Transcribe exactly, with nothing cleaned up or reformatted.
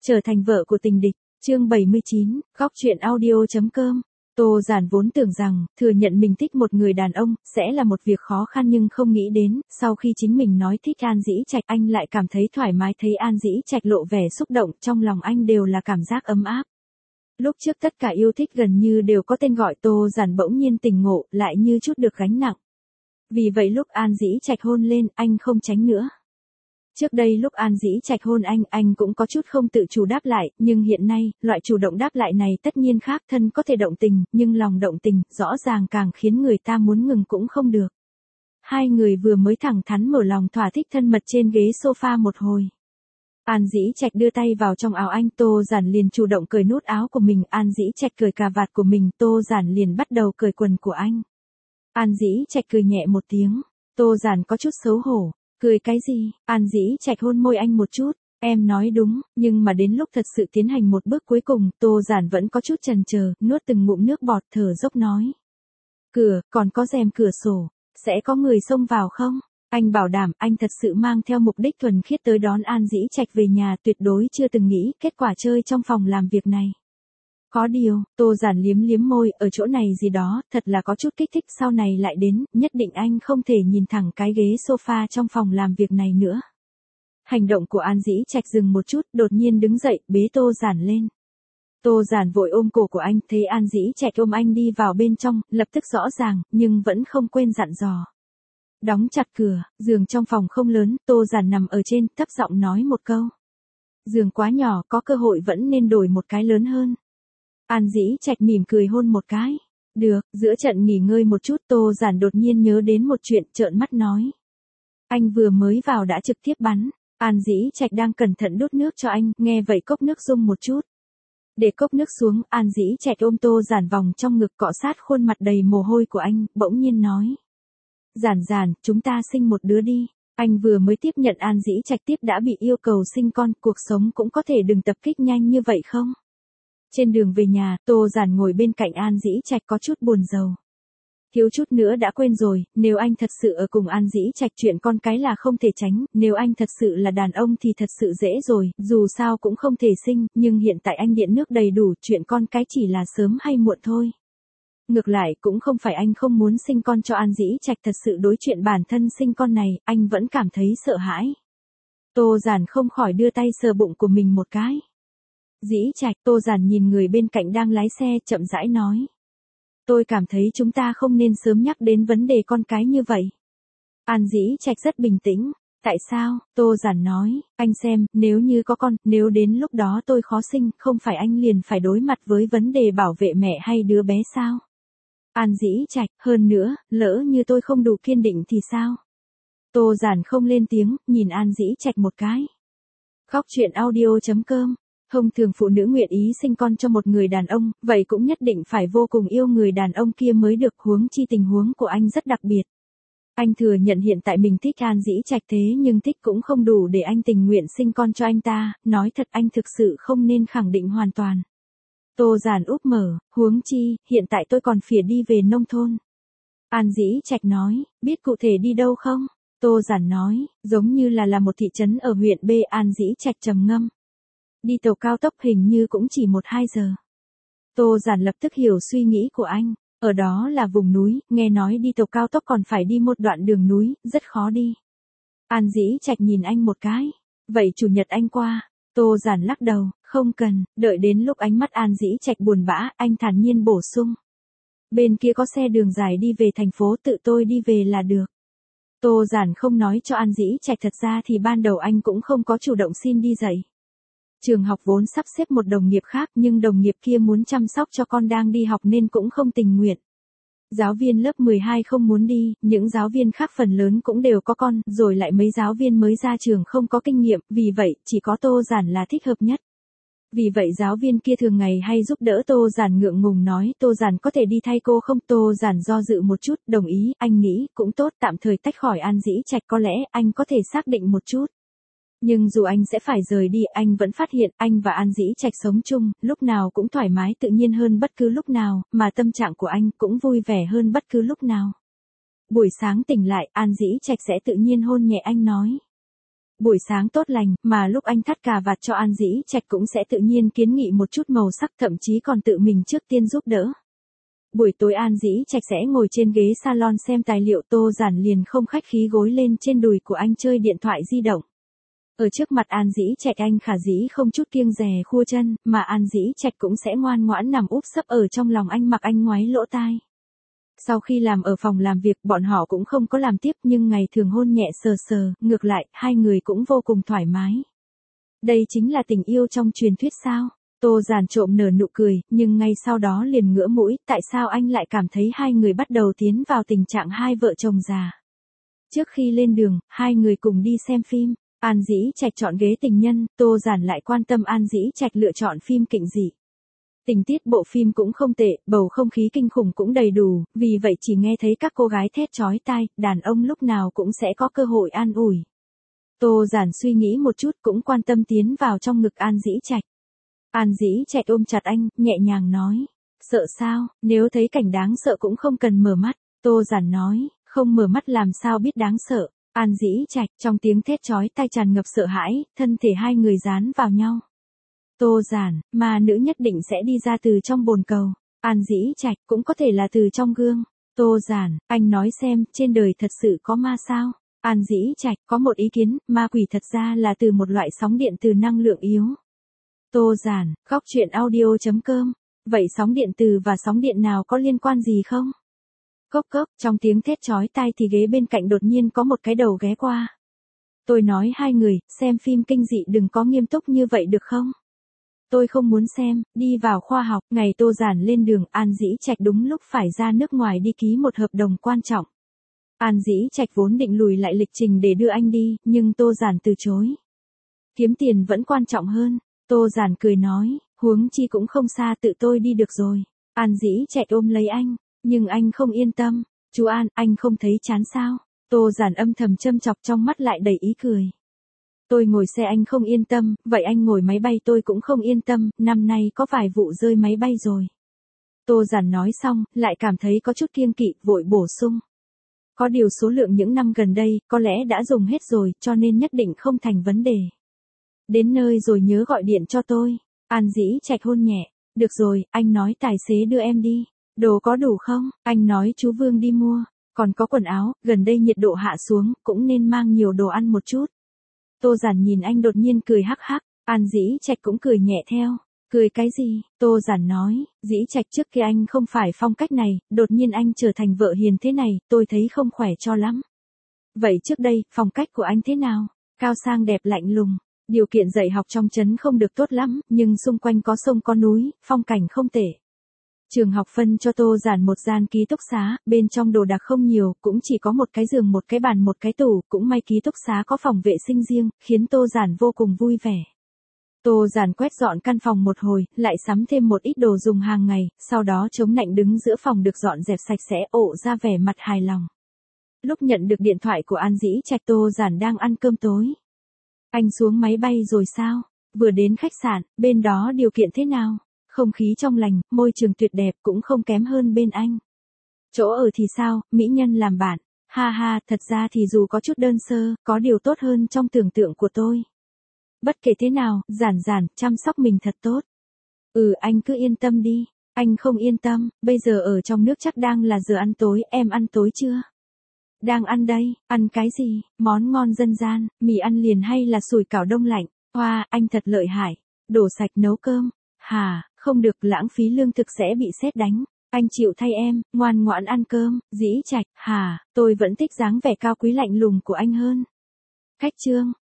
Trở thành vợ của tình địch, chương bảy mươi chín, góc truyện audio.com. Tô Giản vốn tưởng rằng, thừa nhận mình thích một người đàn ông, sẽ là một việc khó khăn nhưng không nghĩ đến, sau khi chính mình nói thích An Dĩ Trạch anh lại cảm thấy thoải mái thấy An Dĩ Trạch lộ vẻ xúc động trong lòng anh đều là cảm giác ấm áp. Lúc trước tất cả yêu thích gần như đều có tên gọi Tô Giản bỗng nhiên tỉnh ngộ, lại như chút được gánh nặng. Vì vậy lúc An Dĩ Trạch hôn lên, anh không tránh nữa. Trước đây lúc An Dĩ Trạch hôn anh, anh cũng có chút không tự chủ đáp lại, nhưng hiện nay, loại chủ động đáp lại này tất nhiên khác, thân có thể động tình, nhưng lòng động tình, rõ ràng càng khiến người ta muốn ngừng cũng không được. Hai người vừa mới thẳng thắn mở lòng thỏa thích thân mật trên ghế sofa một hồi. An Dĩ Trạch đưa tay vào trong áo anh, Tô Giản liền chủ động cởi nút áo của mình, An Dĩ Trạch cởi cà vạt của mình, Tô Giản liền bắt đầu cởi quần của anh. An Dĩ Trạch cười nhẹ một tiếng, Tô Giản có chút xấu hổ. Cười cái gì? An Dĩ Trạch hôn môi anh một chút, em nói đúng, nhưng mà đến lúc thật sự tiến hành một bước cuối cùng, Tô Giản vẫn có chút chần chờ, nuốt từng ngụm nước bọt thở dốc nói. Cửa, còn có rèm cửa sổ, sẽ có người xông vào không? Anh bảo đảm anh thật sự mang theo mục đích thuần khiết tới đón An Dĩ Trạch về nhà, tuyệt đối chưa từng nghĩ kết quả chơi trong phòng làm việc này. Có điều, Tô Giản liếm liếm môi, ở chỗ này gì đó, thật là có chút kích thích, sau này lại đến, nhất định anh không thể nhìn thẳng cái ghế sofa trong phòng làm việc này nữa. Hành động của An Dĩ Trạch dừng một chút, đột nhiên đứng dậy, bế Tô Giản lên. Tô Giản vội ôm cổ của anh, thấy An Dĩ Trạch ôm anh đi vào bên trong, lập tức rõ ràng, nhưng vẫn không quên dặn dò. Đóng chặt cửa, giường trong phòng không lớn, Tô Giản nằm ở trên, thấp giọng nói một câu. Giường quá nhỏ, có cơ hội vẫn nên đổi một cái lớn hơn. An Dĩ Trạch mỉm cười hôn một cái. Được, giữa trận nghỉ ngơi một chút, Tô Giản đột nhiên nhớ đến một chuyện, trợn mắt nói. Anh vừa mới vào đã trực tiếp bắn. An Dĩ Trạch đang cẩn thận đút nước cho anh, nghe vậy cốc nước rung một chút. Để cốc nước xuống, An Dĩ Trạch ôm Tô Giản vòng trong ngực cọ sát khuôn mặt đầy mồ hôi của anh, bỗng nhiên nói. Giản Giản, chúng ta sinh một đứa đi. Anh vừa mới tiếp nhận An Dĩ Trạch tiếp đã bị yêu cầu sinh con, cuộc sống cũng có thể đừng tập kích nhanh như vậy không? Trên đường về nhà, Tô Giản ngồi bên cạnh An Dĩ Trạch có chút buồn rầu. Thiếu chút nữa đã quên rồi, nếu anh thật sự ở cùng An Dĩ Trạch chuyện con cái là không thể tránh, nếu anh thật sự là đàn ông thì thật sự dễ rồi, dù sao cũng không thể sinh, nhưng hiện tại anh điện nước đầy đủ, chuyện con cái chỉ là sớm hay muộn thôi. Ngược lại, cũng không phải anh không muốn sinh con cho An Dĩ Trạch, thật sự đối chuyện bản thân sinh con này, anh vẫn cảm thấy sợ hãi. Tô Giản không khỏi đưa tay sờ bụng của mình một cái. Dĩ Trạch, Tô Giản nhìn người bên cạnh đang lái xe, chậm rãi nói. Tôi cảm thấy chúng ta không nên sớm nhắc đến vấn đề con cái như vậy. An Dĩ Trạch rất bình tĩnh. Tại sao? Tô Giản nói, anh xem, nếu như có con, nếu đến lúc đó tôi khó sinh, không phải anh liền phải đối mặt với vấn đề bảo vệ mẹ hay đứa bé sao? An Dĩ Trạch, hơn nữa, lỡ như tôi không đủ kiên định thì sao? Tô Giản không lên tiếng, nhìn An Dĩ Trạch một cái. Góc truyện audio.com. Thông thường phụ nữ nguyện ý sinh con cho một người đàn ông, vậy cũng nhất định phải vô cùng yêu người đàn ông kia mới được, huống chi tình huống của anh rất đặc biệt. Anh thừa nhận hiện tại mình thích An Dĩ Trạch thế nhưng thích cũng không đủ để anh tình nguyện sinh con cho anh ta, nói thật anh thực sự không nên khẳng định hoàn toàn. Tô Giản úp mở, huống chi, hiện tại tôi còn phìa đi về nông thôn. An Dĩ Trạch nói, biết cụ thể đi đâu không? Tô Giản nói, giống như là là một thị trấn ở huyện B. An Dĩ Trạch trầm ngâm. Đi tàu cao tốc hình như cũng chỉ một hai giờ. Tô Giản lập tức hiểu suy nghĩ của anh. Ở đó là vùng núi, nghe nói đi tàu cao tốc còn phải đi một đoạn đường núi, rất khó đi. An Dĩ Trạch nhìn anh một cái. Vậy chủ nhật anh qua. Tô Giản lắc đầu, không cần, đợi đến lúc ánh mắt An Dĩ Trạch buồn bã, anh thản nhiên bổ sung. Bên kia có xe đường dài đi về thành phố, tự tôi đi về là được. Tô Giản không nói cho An Dĩ Trạch, thật ra thì ban đầu anh cũng không có chủ động xin đi dạy. Trường học vốn sắp xếp một đồng nghiệp khác nhưng đồng nghiệp kia muốn chăm sóc cho con đang đi học nên cũng không tình nguyện. Giáo viên lớp mười hai không muốn đi, những giáo viên khác phần lớn cũng đều có con, rồi lại mấy giáo viên mới ra trường không có kinh nghiệm, vì vậy, chỉ có Tô Giản là thích hợp nhất. Vì vậy giáo viên kia thường ngày hay giúp đỡ Tô Giản, ngượng ngùng nói, Tô Giản có thể đi thay cô không? Tô Giản do dự một chút, đồng ý, anh nghĩ, cũng tốt, tạm thời tách khỏi An Dĩ Trạch, có lẽ, anh có thể xác định một chút. Nhưng dù anh sẽ phải rời đi, anh vẫn phát hiện anh và An Dĩ Trạch sống chung, lúc nào cũng thoải mái tự nhiên hơn bất cứ lúc nào, mà tâm trạng của anh cũng vui vẻ hơn bất cứ lúc nào. Buổi sáng tỉnh lại, An Dĩ Trạch sẽ tự nhiên hôn nhẹ anh nói. Buổi sáng tốt lành, mà lúc anh thắt cà vạt cho An Dĩ Trạch cũng sẽ tự nhiên kiến nghị một chút màu sắc, thậm chí còn tự mình trước tiên giúp đỡ. Buổi tối An Dĩ Trạch sẽ ngồi trên ghế salon xem tài liệu, Tô Giản liền không khách khí gối lên trên đùi của anh chơi điện thoại di động. Ở trước mặt An Dĩ Trạch anh khả dĩ không chút kiêng dè khua chân, mà An Dĩ Trạch cũng sẽ ngoan ngoãn nằm úp sấp ở trong lòng anh mặc anh ngoáy lỗ tai. Sau khi làm ở phòng làm việc bọn họ cũng không có làm tiếp, nhưng ngày thường hôn nhẹ sờ sờ, ngược lại, hai người cũng vô cùng thoải mái. Đây chính là tình yêu trong truyền thuyết sao? Tô Giản trộm nở nụ cười, nhưng ngay sau đó liền ngửa mũi, tại sao anh lại cảm thấy hai người bắt đầu tiến vào tình trạng hai vợ chồng già? Trước khi lên đường, hai người cùng đi xem phim, An Dĩ Trạch chọn ghế tình nhân, Tô Giản lại quan tâm An Dĩ Trạch lựa chọn phim kịch gì. Tình tiết bộ phim cũng không tệ, bầu không khí kinh khủng cũng đầy đủ, vì vậy chỉ nghe thấy các cô gái thét chói tai, đàn ông lúc nào cũng sẽ có cơ hội an ủi. Tô Giản suy nghĩ một chút cũng quan tâm tiến vào trong ngực An Dĩ Trạch. An Dĩ Trạch ôm chặt anh, nhẹ nhàng nói, sợ sao, nếu thấy cảnh đáng sợ cũng không cần mở mắt. Tô Giản nói, không mở mắt làm sao biết đáng sợ. An Dĩ Trạch, trong tiếng thét chói tai tràn ngập sợ hãi, thân thể hai người dán vào nhau. Tô Giản, ma nữ nhất định sẽ đi ra từ trong bồn cầu. An Dĩ Trạch, cũng có thể là từ trong gương. Tô Giản, anh nói xem, trên đời thật sự có ma sao? An Dĩ Trạch, có một ý kiến, ma quỷ thật ra là từ một loại sóng điện từ năng lượng yếu. Tô Giản, góc truyện audio chấm com. Vậy sóng điện từ và sóng điện nào có liên quan gì không? Cốc cốc, trong tiếng thét chói tai thì ghế bên cạnh đột nhiên có một cái đầu ghé qua. Tôi nói hai người, xem phim kinh dị đừng có nghiêm túc như vậy được không? Tôi không muốn xem, đi vào khoa học. Ngày Tô Giản lên đường, An Dĩ Trạch đúng lúc phải ra nước ngoài đi ký một hợp đồng quan trọng. An Dĩ Trạch vốn định lùi lại lịch trình để đưa anh đi, nhưng Tô Giản từ chối. Kiếm tiền vẫn quan trọng hơn. Tô Giản cười nói, huống chi cũng không xa, tự tôi đi được rồi. An Dĩ Trạch ôm lấy anh, nhưng anh không yên tâm. Chú An, anh không thấy chán sao? Tô Giản âm thầm châm chọc, trong mắt lại đầy ý cười. Tôi ngồi xe anh không yên tâm, vậy anh ngồi máy bay tôi cũng không yên tâm, năm nay có vài vụ rơi máy bay rồi. Tô Giản nói xong, lại cảm thấy có chút kiêng kỵ, vội bổ sung. Có điều số lượng những năm gần đây, có lẽ đã dùng hết rồi, cho nên nhất định không thành vấn đề. Đến nơi rồi nhớ gọi điện cho tôi. An Dĩ Trạch hôn nhẹ. Được rồi, anh nói tài xế đưa em đi. Đồ có đủ không? Anh nói chú Vương đi mua. Còn có quần áo, gần đây nhiệt độ hạ xuống, cũng nên mang nhiều đồ ăn một chút. Tô Giản nhìn anh đột nhiên cười hắc hắc, An Dĩ Trạch cũng cười nhẹ theo. Cười cái gì? Tô Giản nói, Dĩ Trạch trước kia anh không phải phong cách này, đột nhiên anh trở thành vợ hiền thế này, tôi thấy không khỏe cho lắm. Vậy trước đây, phong cách của anh thế nào? Cao sang đẹp lạnh lùng. Điều kiện dạy học trong trấn không được tốt lắm, nhưng xung quanh có sông có núi, phong cảnh không tệ. Trường học phân cho Tô Giản một gian ký túc xá, bên trong đồ đạc không nhiều, cũng chỉ có một cái giường, một cái bàn, một cái tủ, cũng may ký túc xá có phòng vệ sinh riêng, khiến Tô Giản vô cùng vui vẻ. Tô Giản quét dọn căn phòng một hồi, lại sắm thêm một ít đồ dùng hàng ngày, sau đó chống nạnh đứng giữa phòng được dọn dẹp sạch sẽ, ộ ra vẻ mặt hài lòng. Lúc nhận được điện thoại của An Dĩ Trạch, Tô Giản đang ăn cơm tối. Anh xuống máy bay rồi sao? Vừa đến khách sạn, bên đó điều kiện thế nào? Không khí trong lành, môi trường tuyệt đẹp, cũng không kém hơn bên anh. Chỗ ở thì sao, mỹ nhân làm bạn. Ha ha, thật ra thì dù có chút đơn sơ, có điều tốt hơn trong tưởng tượng của tôi. Bất kể thế nào, Giản Giản, chăm sóc mình thật tốt. Ừ, anh cứ yên tâm đi. Anh không yên tâm, bây giờ ở trong nước chắc đang là giờ ăn tối, em ăn tối chưa? Đang ăn đây, ăn cái gì? Món ngon dân gian, mì ăn liền hay là sủi cảo đông lạnh? Hoa, anh thật lợi hại. Đổ sạch nấu cơm. Hà, không được, lãng phí lương thực sẽ bị sét đánh. Anh chịu thay em, ngoan ngoãn ăn cơm. Dĩ Trạch, hà, tôi vẫn thích dáng vẻ cao quý lạnh lùng của anh hơn. Khách trương,